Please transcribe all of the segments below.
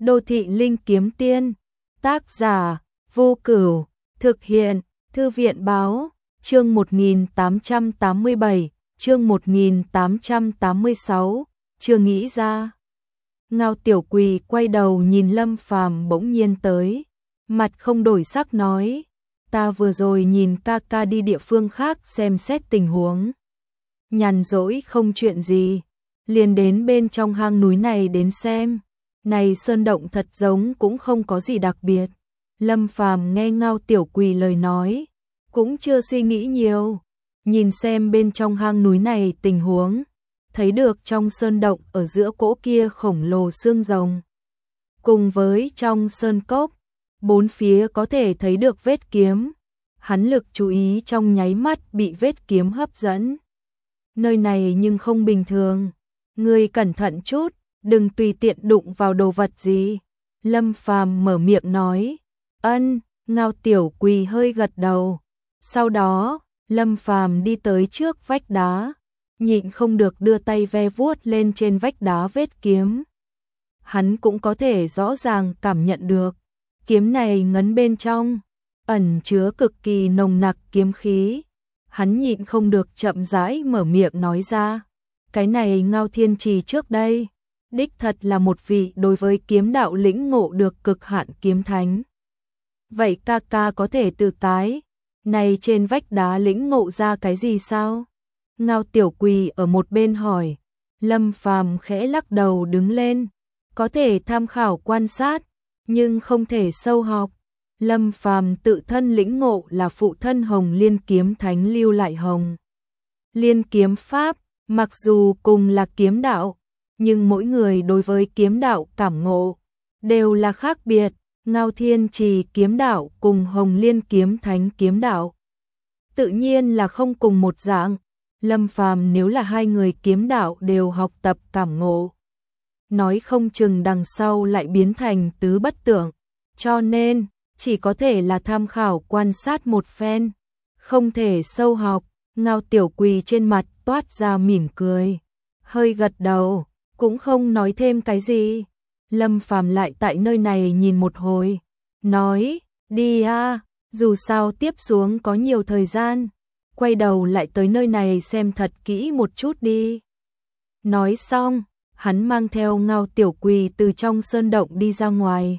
Đô thị linh kiếm tiên, tác giả, Vô Cửu, thực hiện, Thư viện báo, chương 1887, chương 1886, chưa nghĩ ra. Ngao Tiểu Quỳ quay đầu nhìn Lâm Phàm bỗng nhiên tới, mặt không đổi sắc nói, ta vừa rồi nhìn ca ca đi địa phương khác xem xét tình huống. Nhàn rỗi không chuyện gì, liền đến bên trong hang núi này đến xem. Này sơn động thật giống cũng không có gì đặc biệt. Lâm Phàm nghe Ngao Tiểu Quỳ lời nói, cũng chưa suy nghĩ nhiều, nhìn xem bên trong hang núi này tình huống, thấy được trong sơn động ở giữa cỗ kia khổng lồ xương rồng, cùng với trong sơn cốc, bốn phía có thể thấy được vết kiếm. Hắn lực chú ý trong nháy mắt bị vết kiếm hấp dẫn. Nơi này nhưng không bình thường, ngươi cẩn thận chút, đừng tùy tiện đụng vào đồ vật gì. Lâm Phàm mở miệng nói. Ân, Ngao Tiểu Quỳ hơi gật đầu. Sau đó, Lâm Phàm đi tới trước vách đá, nhịn không được đưa tay ve vuốt lên trên vách đá vết kiếm. Hắn cũng có thể rõ ràng cảm nhận được, kiếm này ngấn bên trong, ẩn chứa cực kỳ nồng nặc kiếm khí. Hắn nhịn không được chậm rãi mở miệng nói ra, cái này Ngao Thiên Trì trước đây, đích thật là một vị đối với kiếm đạo lĩnh ngộ được cực hạn kiếm thánh. Vậy ca ca có thể từ cái này trên vách đá lĩnh ngộ ra cái gì sao? Ngao Tiểu Quỳ ở một bên hỏi. Lâm Phàm khẽ lắc đầu đứng lên, có thể tham khảo quan sát, nhưng không thể sâu học. Lâm Phàm tự thân lĩnh ngộ là phụ thân Hồng Liên kiếm thánh lưu lại Hồng Liên kiếm pháp, mặc dù cùng là kiếm đạo, nhưng mỗi người đối với kiếm đạo cảm ngộ đều là khác biệt. Ngao Thiên Trì kiếm đạo cùng Hồng Liên kiếm thánh kiếm đạo tự nhiên là không cùng một dạng. Lâm Phàm nếu là hai người kiếm đạo đều học tập cảm ngộ, nói không chừng đằng sau lại biến thành tứ bất tượng, cho nên chỉ có thể là tham khảo quan sát một phen, không thể sâu học. Ngao Tiểu Quỳ trên mặt toát ra mỉm cười, hơi gật đầu, cũng không nói thêm cái gì. Lâm Phàm lại tại nơi này nhìn một hồi, nói, đi a, dù sao tiếp xuống có nhiều thời gian, quay đầu lại tới nơi này xem thật kỹ một chút đi. Nói xong, hắn mang theo Ngao Tiểu Quỳ từ trong sơn động đi ra ngoài,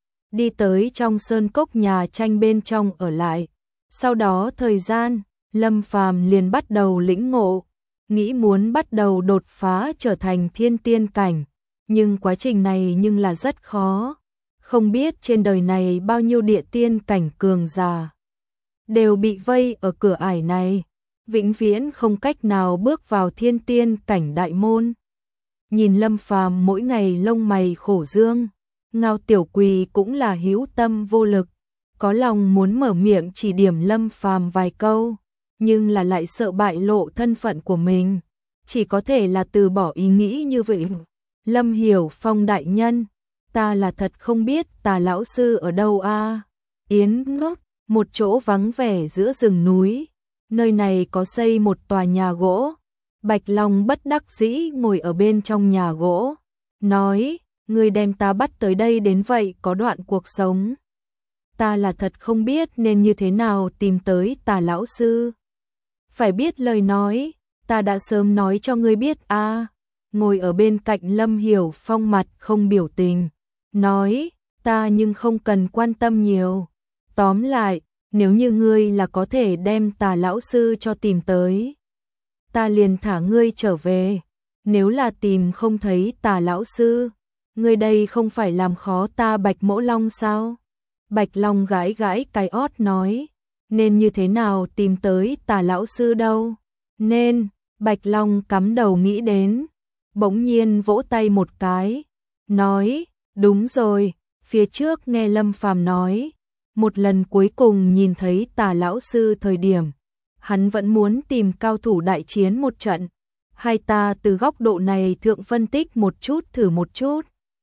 đi tới trong sơn cốc nhà tranh bên trong ở lại. Sau đó thời gian, Lâm Phàm liền bắt đầu lĩnh ngộ, nghĩ muốn bắt đầu đột phá trở thành thiên tiên cảnh. Nhưng quá trình này nhưng là rất khó, không biết trên đời này bao nhiêu địa tiên cảnh cường giả đều bị vây ở cửa ải này, vĩnh viễn không cách nào bước vào thiên tiên cảnh đại môn. Nhìn Lâm Phàm mỗi ngày lông mày khổ dương, Ngao Tiểu Quỳ cũng là hữu tâm vô lực, có lòng muốn mở miệng chỉ điểm Lâm Phàm vài câu, nhưng là lại sợ bại lộ thân phận của mình, chỉ có thể là từ bỏ ý nghĩ như vậy. Lâm Hiểu Phong đại nhân, ta là thật không biết Tà lão sư ở đâu a. Yến ngốc, một chỗ vắng vẻ giữa rừng núi, nơi này có xây một tòa nhà gỗ. Bạch Long bất đắc dĩ ngồi ở bên trong nhà gỗ, nói, người đem ta bắt tới đây đến vậy có đoạn cuộc sống. Ta là thật không biết nên như thế nào tìm tới Tà lão sư. Phải biết lời nói, ta đã sớm nói cho ngươi biết a. Ngồi ở bên cạnh Lâm Hiểu Phong mặt không biểu tình, nói, ta nhưng không cần quan tâm nhiều. Tóm lại, nếu như ngươi là có thể đem Tà lão sư cho tìm tới, ta liền thả ngươi trở về. Nếu là tìm không thấy Tà lão sư, ngươi đây không phải làm khó ta Bạch Mỗ Long sao? Bạch Long gãi gãi cái ót nói, nên như thế nào tìm tới Tà lão sư đâu? Nên, Bạch Long cắm đầu nghĩ đến, bỗng nhiên vỗ tay một cái, nói, đúng rồi, phía trước nghe Lâm Phàm nói, một lần cuối cùng nhìn thấy Tà lão sư thời điểm, hắn vẫn muốn tìm cao thủ đại chiến một trận, hay ta từ góc độ này thượng phân tích một chút thử một chút.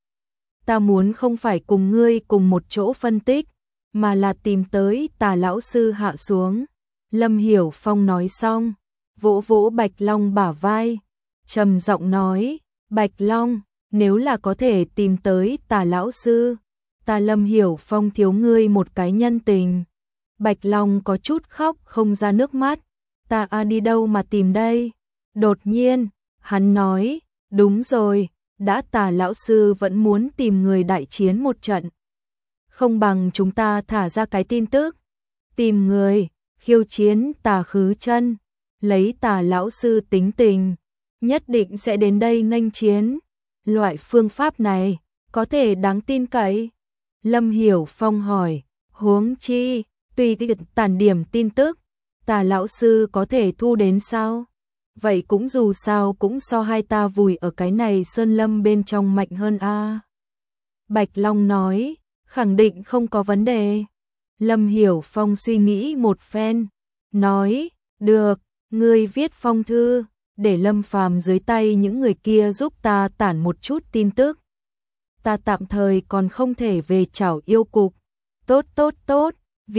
Ta muốn không phải cùng ngươi cùng một chỗ phân tích, mà là tìm tới Tà lão sư hạ xuống. Lâm Hiểu Phong nói xong, vỗ vỗ Bạch Long bả vai, trầm giọng nói, Bạch Long, nếu là có thể tìm tới Tà lão sư, ta Lâm Hiểu Phong thiếu ngươi một cái nhân tình. Bạch Long có chút khóc không ra nước mắt, ta đi đâu mà tìm đây? Đột nhiên, hắn nói, đúng rồi, đã Tà lão sư vẫn muốn tìm người đại chiến một trận. Không bằng chúng ta thả ra cái tin tức, tìm người, khiêu chiến Tà Khứ Chân, lấy Tà lão sư tính tình, nhất định sẽ đến đây nghênh chiến. Loại phương pháp này, có thể đáng tin cậy? Lâm Hiểu Phong hỏi, huống chi, tùy tản điểm tin tức, Tà lão sư có thể thu đến sao? Vậy cũng dù sao cũng so hai ta vùi ở cái này sơn lâm bên trong mạnh hơn a. Bạch Long nói, khẳng định không có vấn đề. Lâm Hiểu Phong suy nghĩ một phen, nói, được, ngươi viết phong thư, để Lâm Phàm dưới tay những người kia giúp ta tản một chút tin tức. Ta tạm thời còn không thể về chảo yêu cục. Tốt,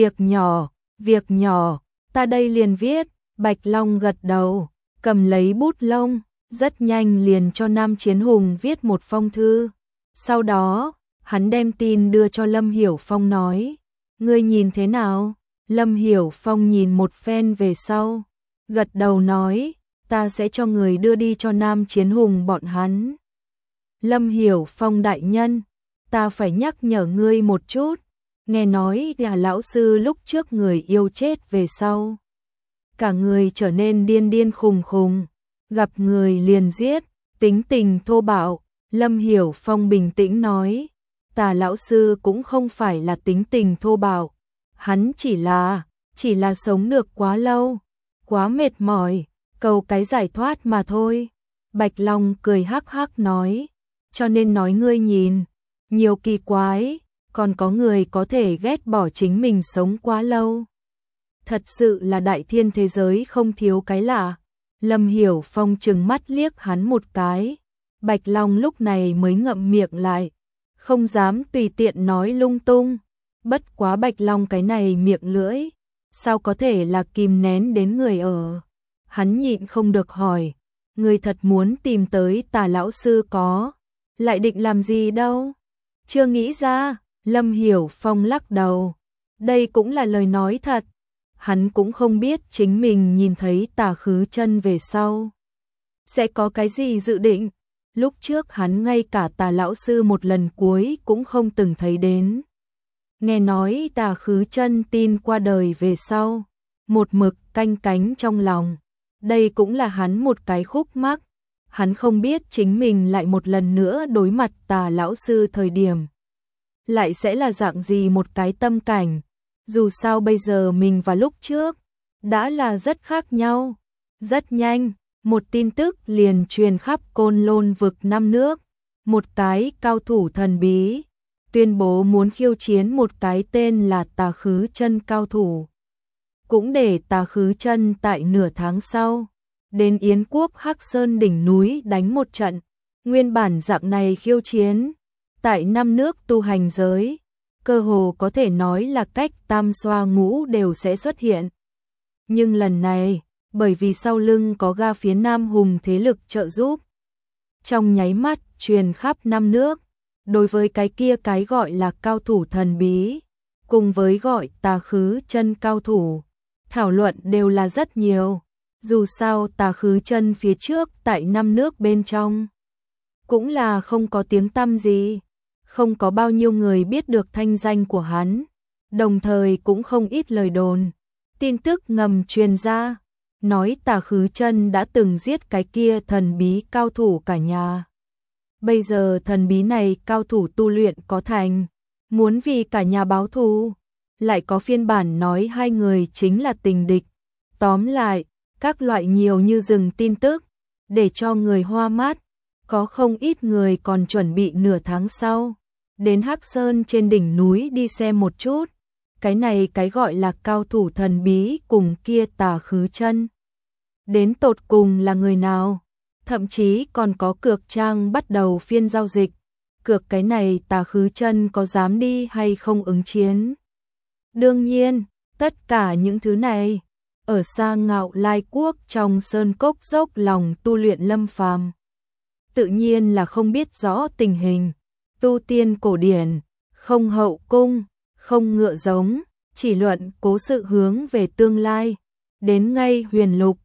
việc nhỏ, ta đây liền viết. Bạch Long gật đầu, cầm lấy bút lông, rất nhanh liền cho Nam Chiến Hùng viết một phong thư. Sau đó, hắn đem tin đưa cho Lâm Hiểu Phong nói, ngươi nhìn thế nào? Lâm Hiểu Phong nhìn một phen về sau, gật đầu nói, ta sẽ cho người đưa đi cho Nam Chiến Hùng bọn hắn. Lâm Hiểu Phong đại nhân, ta phải nhắc nhở ngươi một chút, nghe nói là lão sư lúc trước người yêu chết về sau. Cả người trở nên điên khùng khùng, gặp người liền giết, tính tình thô bạo. Lâm Hiểu Phong bình tĩnh nói, Tà lão sư cũng không phải là tính tình thô bạo, hắn chỉ là sống được quá lâu, quá mệt mỏi, cầu cái giải thoát mà thôi. Bạch Long cười hắc hắc nói, cho nên nói ngươi nhìn, nhiều kỳ quái, còn có người có thể ghét bỏ chính mình sống quá lâu. Thật sự là đại thiên thế giới không thiếu cái lạ. Lâm Hiểu Phong trừng mắt liếc hắn một cái. Bạch Long lúc này mới ngậm miệng lại, không dám tùy tiện nói lung tung. Bất quá Bạch Long cái này miệng lưỡi, sao có thể là kìm nén đến người ở. Hắn nhịn không được hỏi, người thật muốn tìm tới Tà lão sư có, lại định làm gì đâu? Chưa nghĩ ra. Lâm Hiểu Phong lắc đầu, đây cũng là lời nói thật. Hắn cũng không biết chính mình nhìn thấy Tà Khứ Chân về sau sẽ có cái gì dự định. Lúc trước hắn ngay cả Tà lão sư một lần cuối cũng không từng thấy đến. Nghe nói Tà Khứ Chân tin qua đời về sau, một mực canh cánh trong lòng. Đây cũng là hắn một cái khúc mắc. Hắn không biết chính mình lại một lần nữa đối mặt Tà lão sư thời điểm lại sẽ là dạng gì một cái tâm cảnh. Dù sao bây giờ mình và lúc trước đã là rất khác nhau. Rất nhanh, một tin tức liền truyền khắp Côn Lôn vực 5 nước. Một cái cao thủ thần bí tuyên bố muốn khiêu chiến một cái tên là Tà Khứ Chân cao thủ. Cũng để Tà Khứ Chân tại nửa tháng sau đến Yến quốc Hắc Sơn đỉnh núi đánh một trận. Nguyên bản dạng này khiêu chiến tại 5 nước tu hành giới, cơ hồ có thể nói là cách tam xoa ngũ đều sẽ xuất hiện. Nhưng lần này, bởi vì sau lưng có ga phía Nam Hùng thế lực trợ giúp, trong nháy mắt truyền khắp 5 nước. Đối với cái kia cái gọi là cao thủ thần bí, cùng với gọi Tà Khứ Chân cao thủ, thảo luận đều là rất nhiều. Dù sao Tà Khứ Chân phía trước tại 5 nước bên trong cũng là không có tiếng tăm gì, không có bao nhiêu người biết được thanh danh của hắn, đồng thời cũng không ít lời đồn, tin tức ngầm truyền ra, nói Tà Khứ Chân đã từng giết cái kia thần bí cao thủ cả nhà. Bây giờ thần bí này cao thủ tu luyện có thành, muốn vì cả nhà báo thù, lại có phiên bản nói hai người chính là tình địch. Tóm lại, các loại nhiều như rừng tin tức, để cho người hoa mắt. Có không ít người còn chuẩn bị nửa tháng sau đến Hắc Sơn trên đỉnh núi đi xem một chút. Cái này cái gọi là cao thủ thần bí cùng kia Tà Khứ Chân đến tột cùng là người nào? Thậm chí còn có cược trang bắt đầu phiên giao dịch. Cược cái này Tà Khứ Chân có dám đi hay không ứng chiến? Đương nhiên, tất cả những thứ này ở xa Ngạo Lai quốc trong sơn cốc dốc lòng tu luyện Lâm Phàm tự nhiên là không biết rõ tình hình. Tu tiên cổ điển, không hậu cung, không ngựa giống, chỉ luận cố sự hướng về tương lai. Đến ngay Huyền Lục,